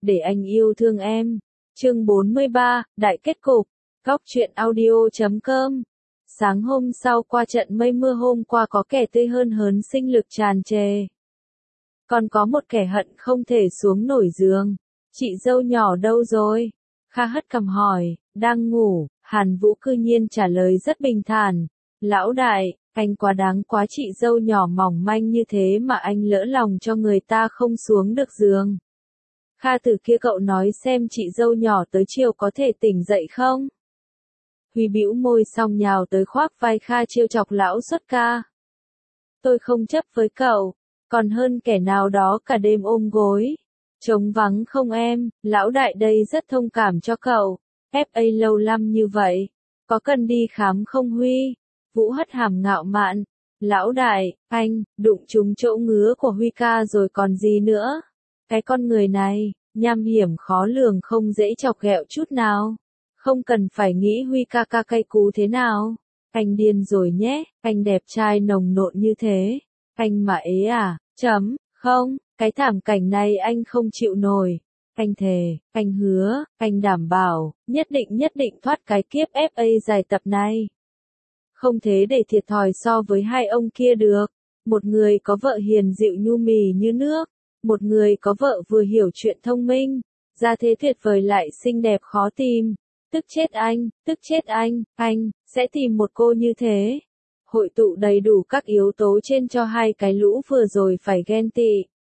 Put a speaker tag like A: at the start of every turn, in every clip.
A: để anh yêu thương em. Chương 43, Đại kết cục. Góc truyện audio.com. Sáng hôm sau qua trận mây mưa hôm qua có kẻ tươi hơn hớn sinh lực tràn trề. Còn có một kẻ hận không thể xuống nổi giường. Chị dâu nhỏ đâu rồi? Kha hất cằm hỏi, đang ngủ. Hàn Vũ cư nhiên trả lời rất bình thản. Lão đại, anh quá đáng quá, chị dâu nhỏ mỏng manh như thế mà anh lỡ lòng cho người ta không xuống được giường. Kha từ kia cậu nói xem chị dâu nhỏ tới chiều có thể tỉnh dậy không? Huy bĩu môi xong nhào tới khoác vai Kha trêu chọc lão xuất ca. Tôi không chấp với cậu, còn hơn kẻ nào đó cả đêm ôm gối. Trống vắng không em, lão đại đây rất thông cảm cho cậu. FA lâu năm như vậy, có cần đi khám không Huy? Vũ hất hàm ngạo mạn. Lão đại, anh, đụng trúng chỗ ngứa của Huy ca rồi còn gì nữa? Cái con người này, nham hiểm khó lường không dễ chọc ghẹo chút nào. Không cần phải nghĩ Huy ca ca cay cú thế nào. Anh điên rồi nhé, anh đẹp trai nồng nộn như thế. Anh mà ế à, không, cái thảm cảnh này anh không chịu nổi. Anh thề, anh hứa, anh đảm bảo, nhất định thoát cái kiếp FA dài tập này. Không thế để thiệt thòi so với hai ông kia được. Một người có vợ hiền dịu nhu mì như nước, một người có vợ vừa hiểu chuyện thông minh, gia thế tuyệt vời lại xinh đẹp khó tìm. Tức chết anh sẽ tìm một cô như thế. Hội tụ đầy đủ các yếu tố trên cho hai cái lũ vừa rồi phải ghen tị.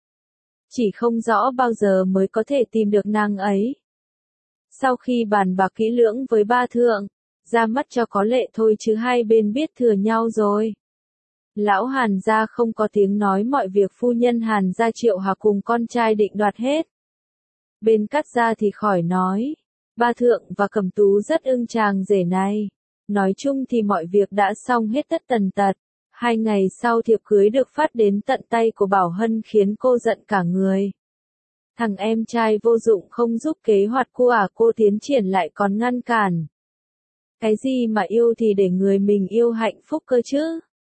A: Chỉ không rõ bao giờ mới có thể tìm được nàng ấy. Sau khi bàn bạc kỹ lưỡng với ba thượng, ra mắt cho có lệ thôi chứ hai bên biết thừa nhau rồi. Lão Hàn gia không có tiếng nói, mọi việc phu nhân Hàn gia Triệu Hà cùng con trai định đoạt hết. Bên Cát gia thì khỏi nói. Ba thượng và Cẩm Tú rất ưng chàng rể này. Nói chung thì mọi việc đã xong hết tất tần tật. 2 ngày sau thiệp cưới được phát đến tận tay của Bảo Hân khiến cô giận cả người. Thằng em trai vô dụng không giúp kế hoạch cô tiến triển lại còn ngăn cản. Cái gì mà yêu thì để người mình yêu hạnh phúc cơ chứ.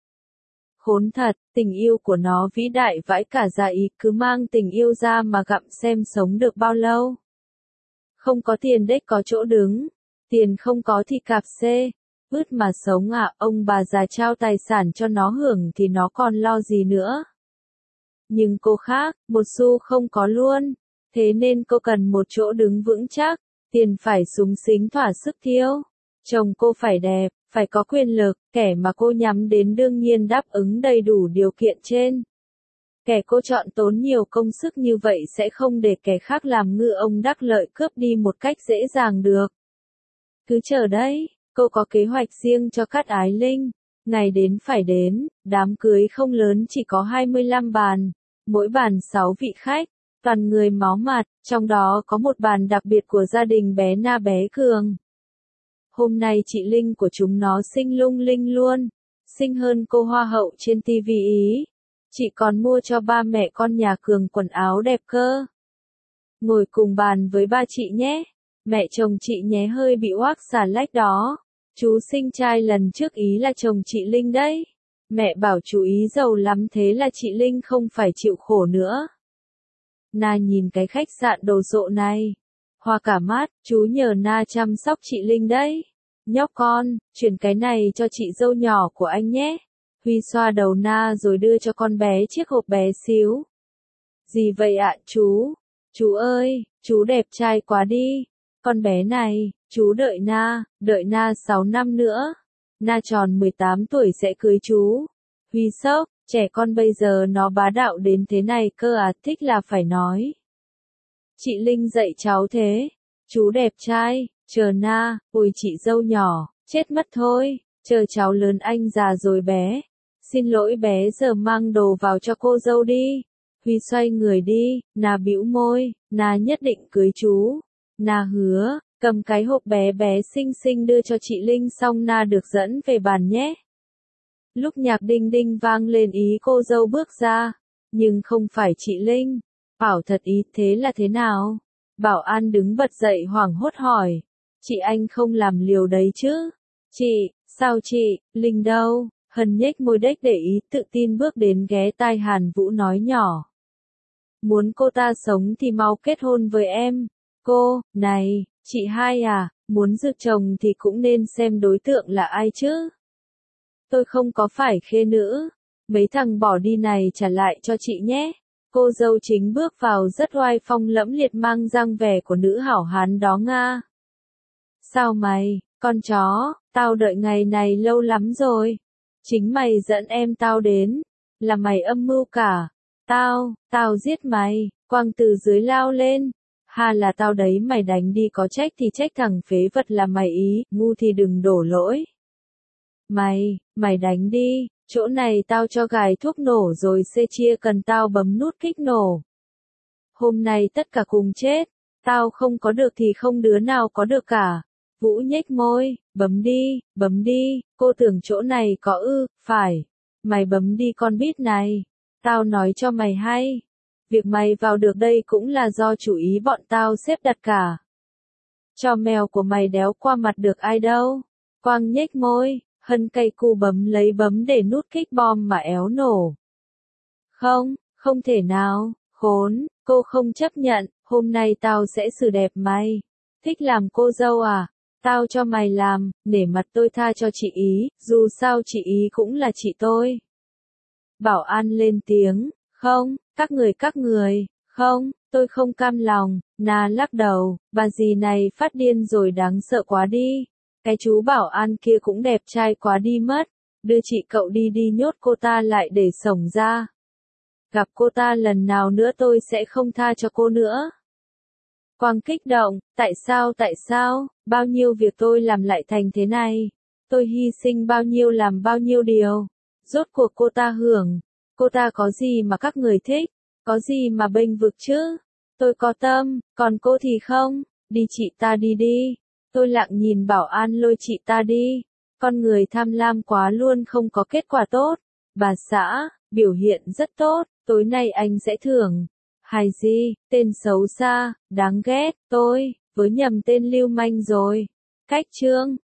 A: Khốn thật, tình yêu của nó vĩ đại vãi cả dạ ý, cứ mang tình yêu ra mà gặm xem sống được bao lâu. Không có tiền đếch có chỗ đứng, tiền không có thì cạp xê, ướt mà sống à, ông bà già trao tài sản cho nó hưởng thì nó còn lo gì nữa. Nhưng cô khác, một xu không có luôn, thế nên cô cần một chỗ đứng vững chắc, tiền phải súng xính thỏa sức thiêu, chồng cô phải đẹp, phải có quyền lực, kẻ mà cô nhắm đến đương nhiên đáp ứng đầy đủ điều kiện trên. Kẻ cô chọn tốn nhiều công sức như vậy sẽ không để kẻ khác làm ngư ông đắc lợi cướp đi một cách dễ dàng được. Cứ chờ đấy, cô có kế hoạch riêng cho Cát Ái Linh. Ngày đến phải đến, đám cưới không lớn chỉ có 25 bàn, mỗi bàn 6 vị khách, toàn người máu mặt, trong đó có một bàn đặc biệt của gia đình bé Na bé Cường. Hôm nay chị Linh của chúng nó xinh lung linh luôn, xinh hơn cô hoa hậu trên TV Ý. Chị còn mua cho ba mẹ con nhà Cường quần áo đẹp cơ. Ngồi cùng bàn với ba chị nhé. Mẹ chồng chị nhé hơi bị oác xà lách đó. Chú sinh trai lần trước Ý là chồng chị Linh đấy. Mẹ bảo chú Ý giàu lắm thế là chị Linh không phải chịu khổ nữa. Na nhìn cái khách sạn đồ sộ này. Hoa cả mắt, chú nhờ Na chăm sóc chị Linh đấy. Nhóc con, chuyển cái này cho chị dâu nhỏ của anh nhé. Huy xoa đầu Na rồi đưa cho con bé chiếc hộp bé xíu. Gì vậy ạ chú? Chú ơi, chú đẹp trai quá đi. Con bé này, chú đợi Na 6 năm nữa. Na tròn 18 tuổi sẽ cưới chú. Huy sốc, trẻ con bây giờ nó bá đạo đến thế này cơ à, thích là phải nói. Chị Linh dạy cháu thế. Chú đẹp trai, chờ Na, ôi chị dâu nhỏ, chết mất thôi, chờ cháu lớn anh già rồi bé. Xin lỗi bé, giờ mang đồ vào cho cô dâu đi. Huy xoay người đi, Na bĩu môi, Na nhất định cưới chú. Na hứa, cầm cái hộp bé bé xinh xinh đưa cho chị Linh xong Na được dẫn về bàn nhé. Lúc nhạc đinh đinh vang lên ý cô dâu bước ra, nhưng không phải chị Linh. Bảo thật ý, thế là thế nào? Bảo an đứng bật dậy hoảng hốt hỏi. Chị anh không làm liều đấy chứ? Chị, sao chị, Linh đâu? Hân nhếch môi đếch để ý tự tin bước đến ghé tai Hàn Vũ nói nhỏ. Muốn cô ta sống thì mau kết hôn với em. Cô, này, chị hai à, muốn rước chồng thì cũng nên xem đối tượng là ai chứ. Tôi không có phải khê nữ. Mấy thằng bỏ đi này trả lại cho chị nhé. Cô dâu chính bước vào rất oai phong lẫm liệt mang dáng vẻ của nữ hảo hán đó Nga. Sao mày, con chó, tao đợi ngày này lâu lắm rồi. Chính mày dẫn em tao đến, là mày âm mưu cả. Tao giết mày, Quang từ dưới lao lên. Hà là tao đấy mày đánh đi có trách thì trách thằng phế vật là mày ý, ngu thì đừng đổ lỗi. Mày đánh đi, chỗ này tao cho gài thuốc nổ rồi xê chia cần tao bấm nút kích nổ. Hôm nay tất cả cùng chết, tao không có được thì không đứa nào có được cả. Vũ nhếch môi, bấm đi, cô tưởng chỗ này có phải. Mày bấm đi con bít này, tao nói cho mày hay. Việc mày vào được đây cũng là do chủ ý bọn tao xếp đặt cả. Cho mèo của mày đéo qua mặt được ai đâu. Quang nhếch môi, hân cây cu bấm để nút kích bom mà éo nổ. Không thể nào, khốn, cô không chấp nhận, hôm nay tao sẽ xử đẹp mày. Thích làm cô dâu à? Tao cho mày làm, nể mặt tôi tha cho chị ý, dù sao chị ý cũng là chị tôi. Bảo an lên tiếng, không, các người, không, tôi không cam lòng, Na lắc đầu, bà dì này phát điên rồi đáng sợ quá đi. Cái chú bảo an kia cũng đẹp trai quá đi mất, đưa chị cậu đi nhốt cô ta lại để sổng ra. Gặp cô ta lần nào nữa tôi sẽ không tha cho cô nữa. Quang kích động, tại sao, bao nhiêu việc tôi làm lại thành thế này. Tôi hy sinh bao nhiêu làm bao nhiêu điều. Rốt cuộc cô ta hưởng. Cô ta có gì mà các người thích, có gì mà bênh vực chứ. Tôi có tâm, còn cô thì không. Đi chị ta đi. Tôi lặng nhìn bảo an lôi chị ta đi. Con người tham lam quá luôn không có kết quả tốt. Bà xã, biểu hiện rất tốt, tối nay anh sẽ thưởng. Hài gì, tên xấu xa, đáng ghét, tôi, với nhầm tên lưu manh rồi. Cách chương.